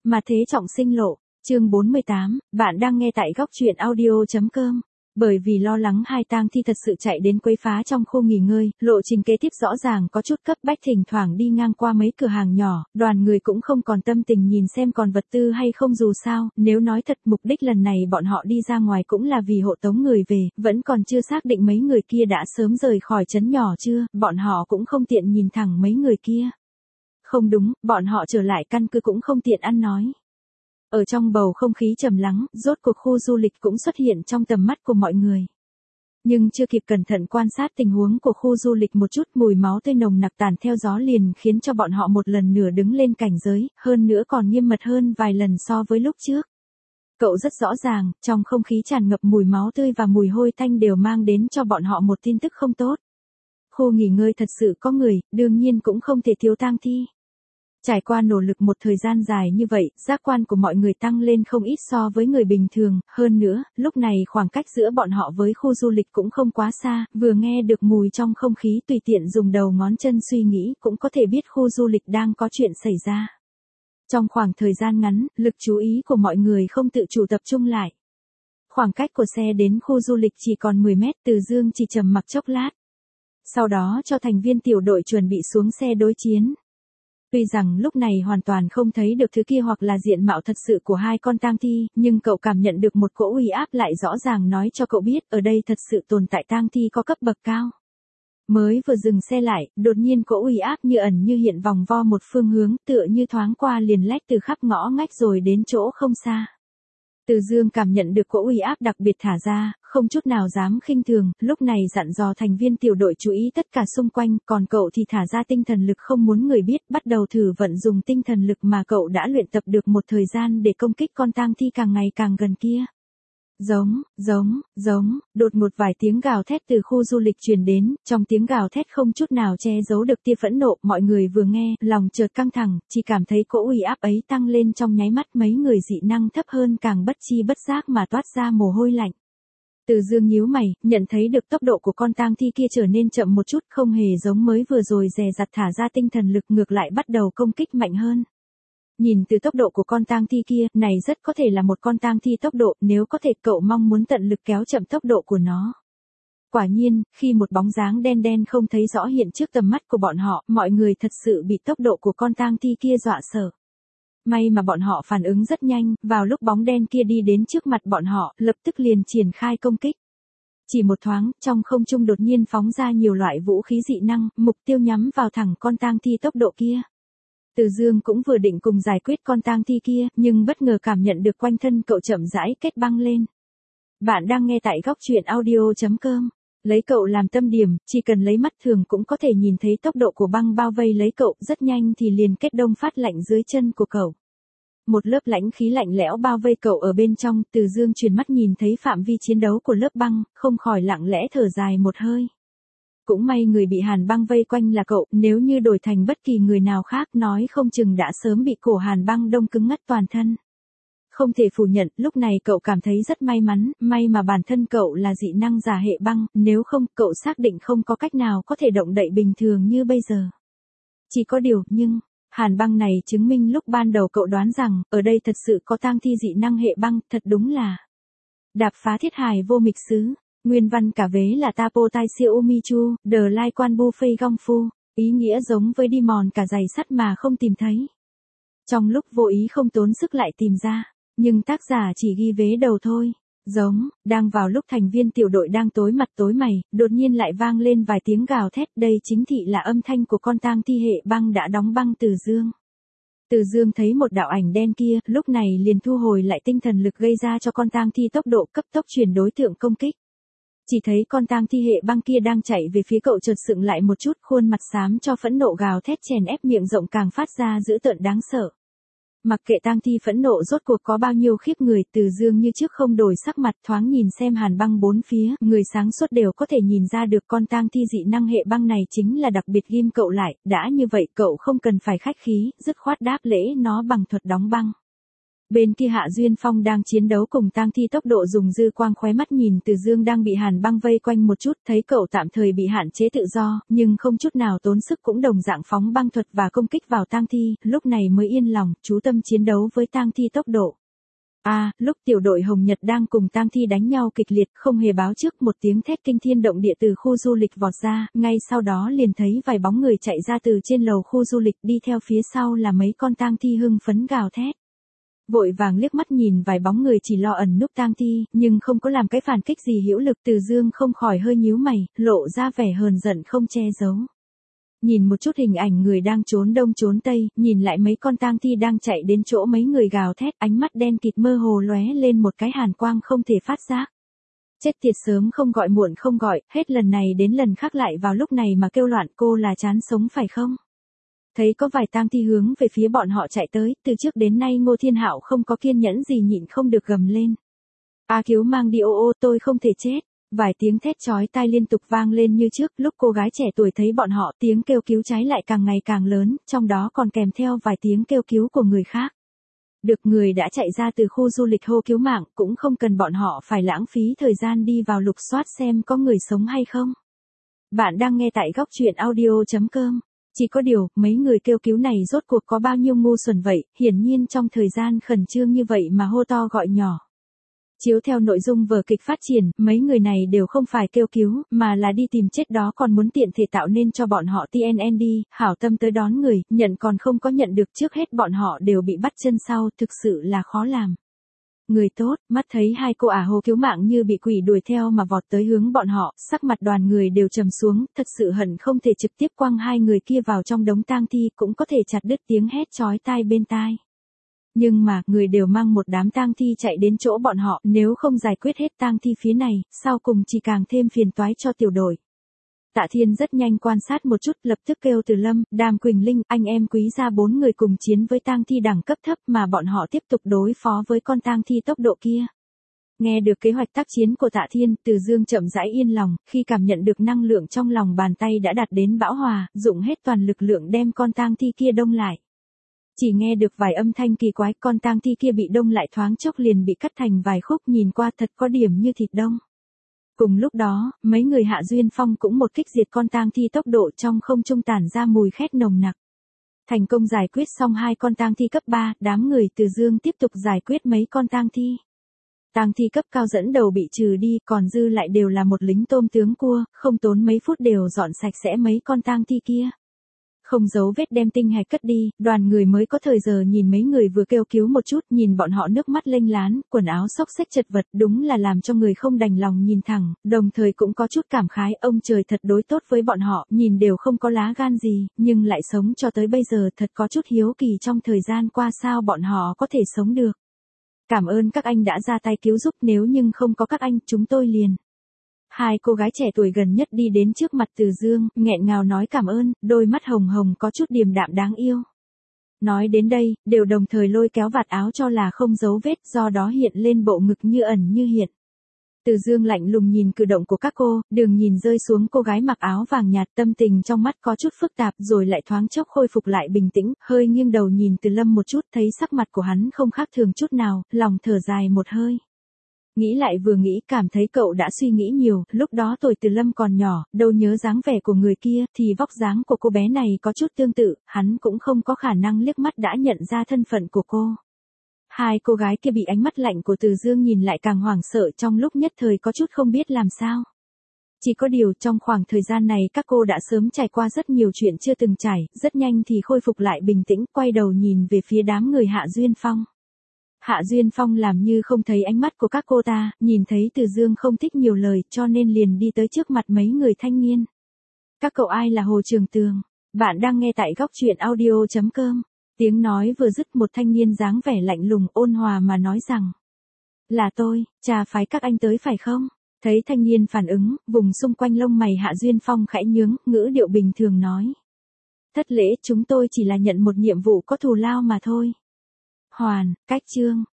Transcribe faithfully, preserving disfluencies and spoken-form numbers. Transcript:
Mà thế trọng sinh lộ, chương bốn mươi tám, bạn đang nghe tại góc truyện audio.com. Bởi vì lo lắng hai tang thi thật sự chạy đến quấy phá trong khu nghỉ ngơi, lộ trình kế tiếp rõ ràng có chút cấp bách, thỉnh thoảng đi ngang qua mấy cửa hàng nhỏ, đoàn người cũng không còn tâm tình nhìn xem còn vật tư hay không, dù sao, nếu nói thật mục đích lần này bọn họ đi ra ngoài cũng là vì hộ tống người về, vẫn còn chưa xác định mấy người kia đã sớm rời khỏi trấn nhỏ chưa, bọn họ cũng không tiện nhìn thẳng mấy người kia. Không đúng, bọn họ trở lại căn cứ cũng không tiện ăn nói. Ở trong bầu không khí trầm lắng, rốt cuộc khu du lịch cũng xuất hiện trong tầm mắt của mọi người. Nhưng chưa kịp cẩn thận quan sát tình huống của khu du lịch một chút, mùi máu tươi nồng nặc tàn theo gió liền khiến cho bọn họ một lần nữa đứng lên cảnh giới, hơn nữa còn nghiêm mật hơn vài lần so với lúc trước. Cậu rất rõ ràng, trong không khí tràn ngập mùi máu tươi và mùi hôi tanh đều mang đến cho bọn họ một tin tức không tốt. Khu nghỉ ngơi thật sự có người, đương nhiên cũng không thể thiếu tang thi. Trải qua nỗ lực một thời gian dài như vậy, giác quan của mọi người tăng lên không ít so với người bình thường, hơn nữa, lúc này khoảng cách giữa bọn họ với khu du lịch cũng không quá xa, vừa nghe được mùi trong không khí tùy tiện dùng đầu ngón chân suy nghĩ cũng có thể biết khu du lịch đang có chuyện xảy ra. Trong khoảng thời gian ngắn, lực chú ý của mọi người không tự chủ tập trung lại. Khoảng cách của xe đến khu du lịch chỉ còn mười mét, Từ Dương chỉ trầm mặc chốc lát. Sau đó cho thành viên tiểu đội chuẩn bị xuống xe đối chiến. Tuy rằng lúc này hoàn toàn không thấy được thứ kia hoặc là diện mạo thật sự của hai con tang thi, nhưng cậu cảm nhận được một cỗ uy áp lại rõ ràng nói cho cậu biết ở đây thật sự tồn tại tang thi có cấp bậc cao. Mới vừa dừng xe lại, đột nhiên cỗ uy áp như ẩn như hiện vòng vo một phương hướng, tựa như thoáng qua liền lách từ khắp ngõ ngách rồi đến chỗ không xa. Từ Dương cảm nhận được cỗ uy áp đặc biệt thả ra, không chút nào dám khinh thường, lúc này dặn dò thành viên tiểu đội chú ý tất cả xung quanh, còn cậu thì thả ra tinh thần lực không muốn người biết, bắt đầu thử vận dùng tinh thần lực mà cậu đã luyện tập được một thời gian để công kích con tang thi càng ngày càng gần kia. Giống, giống, giống, đột ngột vài tiếng gào thét từ khu du lịch truyền đến, trong tiếng gào thét không chút nào che giấu được tia phẫn nộ, mọi người vừa nghe, lòng chợt căng thẳng, chỉ cảm thấy cỗ uy áp ấy tăng lên trong nháy mắt, mấy người dị năng thấp hơn càng bất chi bất giác mà toát ra mồ hôi lạnh. Từ Dương nhíu mày, nhận thấy được tốc độ của con tang thi kia trở nên chậm một chút, không hề giống mới vừa rồi dè dặt thả ra tinh thần lực, ngược lại bắt đầu công kích mạnh hơn. Nhìn từ tốc độ của con tang thi kia, này rất có thể là một con tang thi tốc độ, nếu có thể cậu mong muốn tận lực kéo chậm tốc độ của nó. Quả nhiên, khi một bóng dáng đen đen không thấy rõ hiện trước tầm mắt của bọn họ, mọi người thật sự bị tốc độ của con tang thi kia dọa sợ. May mà bọn họ phản ứng rất nhanh, vào lúc bóng đen kia đi đến trước mặt bọn họ, lập tức liền triển khai công kích. Chỉ một thoáng, trong không trung đột nhiên phóng ra nhiều loại vũ khí dị năng, mục tiêu nhắm vào thẳng con tang thi tốc độ kia. Từ Dương cũng vừa định cùng giải quyết con tang thi kia, nhưng bất ngờ cảm nhận được quanh thân cậu chậm rãi kết băng lên. Bạn đang nghe tại góc truyện audio.com. Lấy cậu làm tâm điểm, chỉ cần lấy mắt thường cũng có thể nhìn thấy tốc độ của băng bao vây lấy cậu, rất nhanh thì liền kết đông phát lạnh dưới chân của cậu. Một lớp lãnh khí lạnh lẽo bao vây cậu ở bên trong, Từ Dương chuyển mắt nhìn thấy phạm vi chiến đấu của lớp băng, không khỏi lặng lẽ thở dài một hơi. Cũng may người bị hàn băng vây quanh là cậu, nếu như đổi thành bất kỳ người nào khác nói không chừng đã sớm bị cổ hàn băng đông cứng ngắt toàn thân. Không thể phủ nhận, lúc này cậu cảm thấy rất may mắn, may mà bản thân cậu là dị năng giả hệ băng, nếu không, cậu xác định không có cách nào có thể động đậy bình thường như bây giờ. Chỉ có điều, nhưng, hàn băng này chứng minh lúc ban đầu cậu đoán rằng, ở đây thật sự có tang thi dị năng hệ băng, thật đúng là đạp phá thiết hài vô mịch xứ. Nguyên văn cả vế là Tapo Tai Siêu Umichu, The Lai Quan Bu Phây Gong Phu, ý nghĩa giống với đi mòn cả giày sắt mà không tìm thấy. Trong lúc vô ý không tốn sức lại tìm ra, nhưng tác giả chỉ ghi vế đầu thôi. Giống, đang vào lúc thành viên tiểu đội đang tối mặt tối mày, đột nhiên lại vang lên vài tiếng gào thét, đây chính thị là âm thanh của con tang thi hệ băng đã đóng băng Từ Dương. Từ Dương thấy một đạo ảnh đen kia, lúc này liền thu hồi lại tinh thần lực gây ra cho con tang thi tốc độ cấp tốc chuyển đối tượng công kích. Chỉ thấy con tang thi hệ băng kia đang chạy về phía cậu chợt sững lại một chút, khuôn mặt xám cho phẫn nộ gào thét chèn ép, miệng rộng càng phát ra dữ tợn đáng sợ. Mặc kệ tang thi phẫn nộ rốt cuộc có bao nhiêu khiếp người, Từ Dương như trước không đổi sắc mặt, thoáng nhìn xem hàn băng bốn phía, người sáng suốt đều có thể nhìn ra được con tang thi dị năng hệ băng này chính là đặc biệt ghim cậu lại, đã như vậy cậu không cần phải khách khí, dứt khoát đáp lễ nó bằng thuật đóng băng. Bên kia Hạ Duyên Phong đang chiến đấu cùng tang thi tốc độ dùng dư quang khóe mắt nhìn Từ Dương đang bị hàn băng vây quanh một chút, thấy cậu tạm thời bị hạn chế tự do, nhưng không chút nào tốn sức cũng đồng dạng phóng băng thuật và công kích vào tang thi, lúc này mới yên lòng, chú tâm chiến đấu với tang thi tốc độ. À, lúc tiểu đội Hồng Nhật đang cùng tang thi đánh nhau kịch liệt, không hề báo trước, một tiếng thét kinh thiên động địa từ khu du lịch vọt ra, ngay sau đó liền thấy vài bóng người chạy ra từ trên lầu khu du lịch, đi theo phía sau là mấy con tang thi hưng phấn gào thét. Vội vàng liếc mắt nhìn vài bóng người chỉ lo ẩn núp tang thi, nhưng không có làm cái phản kích gì hữu lực, Từ Dương không khỏi hơi nhíu mày, lộ ra vẻ hờn giận không che giấu. Nhìn một chút hình ảnh người đang trốn đông trốn tây, nhìn lại mấy con tang thi đang chạy đến chỗ mấy người gào thét, ánh mắt đen kịt mơ hồ lóe lên một cái hàn quang không thể phát giác. Chết tiệt, sớm không gọi muộn không gọi, hết lần này đến lần khác lại vào lúc này mà kêu loạn, cô là chán sống phải không? Thấy có vài tang thi hướng về phía bọn họ chạy tới, từ trước đến nay Ngô Thiên Hạo không có kiên nhẫn gì nhịn không được gầm lên. A cứu mang đi, ô ô tôi không thể chết. Vài tiếng thét chói tai liên tục vang lên như trước, lúc cô gái trẻ tuổi thấy bọn họ, tiếng kêu cứu cháy lại càng ngày càng lớn, trong đó còn kèm theo vài tiếng kêu cứu của người khác. Được người đã chạy ra từ khu du lịch hô cứu mạng, cũng không cần bọn họ phải lãng phí thời gian đi vào lục soát xem có người sống hay không. Bạn đang nghe tại góc truyện audio chấm com. Chỉ có điều, mấy người kêu cứu này rốt cuộc có bao nhiêu ngu xuẩn vậy, hiển nhiên trong thời gian khẩn trương như vậy mà hô to gọi nhỏ. Chiếu theo nội dung vở kịch phát triển, mấy người này đều không phải kêu cứu, mà là đi tìm chết, đó còn muốn tiện thể tạo nên cho bọn họ tê en en đi, hảo tâm tới đón người, nhận còn không có nhận được, trước hết bọn họ đều bị bắt chân sau, thực sự là khó làm. Người tốt, mắt thấy hai cô ả hô cứu mạng như bị quỷ đuổi theo mà vọt tới hướng bọn họ, sắc mặt đoàn người đều trầm xuống, thật sự hận không thể trực tiếp quăng hai người kia vào trong đống tang thi, cũng có thể chặt đứt tiếng hét chói tai bên tai. Nhưng mà, người đều mang một đám tang thi chạy đến chỗ bọn họ, nếu không giải quyết hết tang thi phía này, sau cùng chỉ càng thêm phiền toái cho tiểu đội. Tạ Thiên rất nhanh quan sát một chút, lập tức kêu Từ Lâm, Đàm Quỳnh Linh, anh em Quý gia bốn người cùng chiến với tang thi đẳng cấp thấp mà bọn họ tiếp tục đối phó với con tang thi tốc độ kia. Nghe được kế hoạch tác chiến của Tạ Thiên, Từ Dương chậm rãi yên lòng, khi cảm nhận được năng lượng trong lòng bàn tay đã đạt đến bão hòa, dụng hết toàn lực lượng đem con tang thi kia đông lại. Chỉ nghe được vài âm thanh kỳ quái, con tang thi kia bị đông lại thoáng chốc liền bị cắt thành vài khúc, nhìn qua thật có điểm như thịt đông. Cùng lúc đó, mấy người Hạ Duyên Phong cũng một kích diệt con tang thi tốc độ, trong không trung tản ra mùi khét nồng nặc. Thành công giải quyết xong hai con tang thi cấp ba, đám người Từ Dương tiếp tục giải quyết mấy con tang thi. Tang thi cấp cao dẫn đầu bị trừ đi, còn dư lại đều là một lính tôm tướng cua, không tốn mấy phút đều dọn sạch sẽ mấy con tang thi kia. Không giấu vết đem tinh hạch cất đi, đoàn người mới có thời giờ nhìn mấy người vừa kêu cứu một chút, nhìn bọn họ nước mắt lênh lán, quần áo xốc xếch chật vật, đúng là làm cho người không đành lòng nhìn thẳng, đồng thời cũng có chút cảm khái, ông trời thật đối tốt với bọn họ, nhìn đều không có lá gan gì, nhưng lại sống cho tới bây giờ, thật có chút hiếu kỳ trong thời gian qua sao bọn họ có thể sống được. Cảm ơn các anh đã ra tay cứu giúp, nếu nhưng không có các anh, chúng tôi liền. Hai cô gái trẻ tuổi gần nhất đi đến trước mặt Từ Dương, nghẹn ngào nói cảm ơn, đôi mắt hồng hồng có chút điềm đạm đáng yêu. Nói đến đây, đều đồng thời lôi kéo vạt áo cho là không giấu vết, do đó hiện lên bộ ngực như ẩn như hiện. Từ Dương lạnh lùng nhìn cử động của các cô, đường nhìn rơi xuống cô gái mặc áo vàng nhạt, tâm tình trong mắt có chút phức tạp rồi lại thoáng chốc khôi phục lại bình tĩnh, hơi nghiêng đầu nhìn Từ Lâm một chút, thấy sắc mặt của hắn không khác thường chút nào, lòng thở dài một hơi. Nghĩ lại vừa nghĩ cảm thấy cậu đã suy nghĩ nhiều, lúc đó tuổi Từ Lâm còn nhỏ, đâu nhớ dáng vẻ của người kia, thì vóc dáng của cô bé này có chút tương tự, hắn cũng không có khả năng liếc mắt đã nhận ra thân phận của cô. Hai cô gái kia bị ánh mắt lạnh của Từ Dương nhìn lại càng hoảng sợ, trong lúc nhất thời có chút không biết làm sao. Chỉ có điều trong khoảng thời gian này các cô đã sớm trải qua rất nhiều chuyện chưa từng trải, rất nhanh thì khôi phục lại bình tĩnh, quay đầu nhìn về phía đám người Hạ Duyên Phong. Hạ Duyên Phong làm như không thấy ánh mắt của các cô ta, nhìn thấy Từ Dương không thích nhiều lời cho nên liền đi tới trước mặt mấy người thanh niên. Các cậu ai là Hồ Trường Tường? Bạn đang nghe tại góc truyện audio chấm com. Tiếng nói vừa dứt, một thanh niên dáng vẻ lạnh lùng ôn hòa mà nói rằng. Là tôi, trà phái các anh tới phải không? Thấy thanh niên phản ứng, vùng xung quanh lông mày Hạ Duyên Phong khẽ nhướng, ngữ điệu bình thường nói. Thất lễ, chúng tôi chỉ là nhận một nhiệm vụ có thù lao mà thôi. Hoàn, cách chương,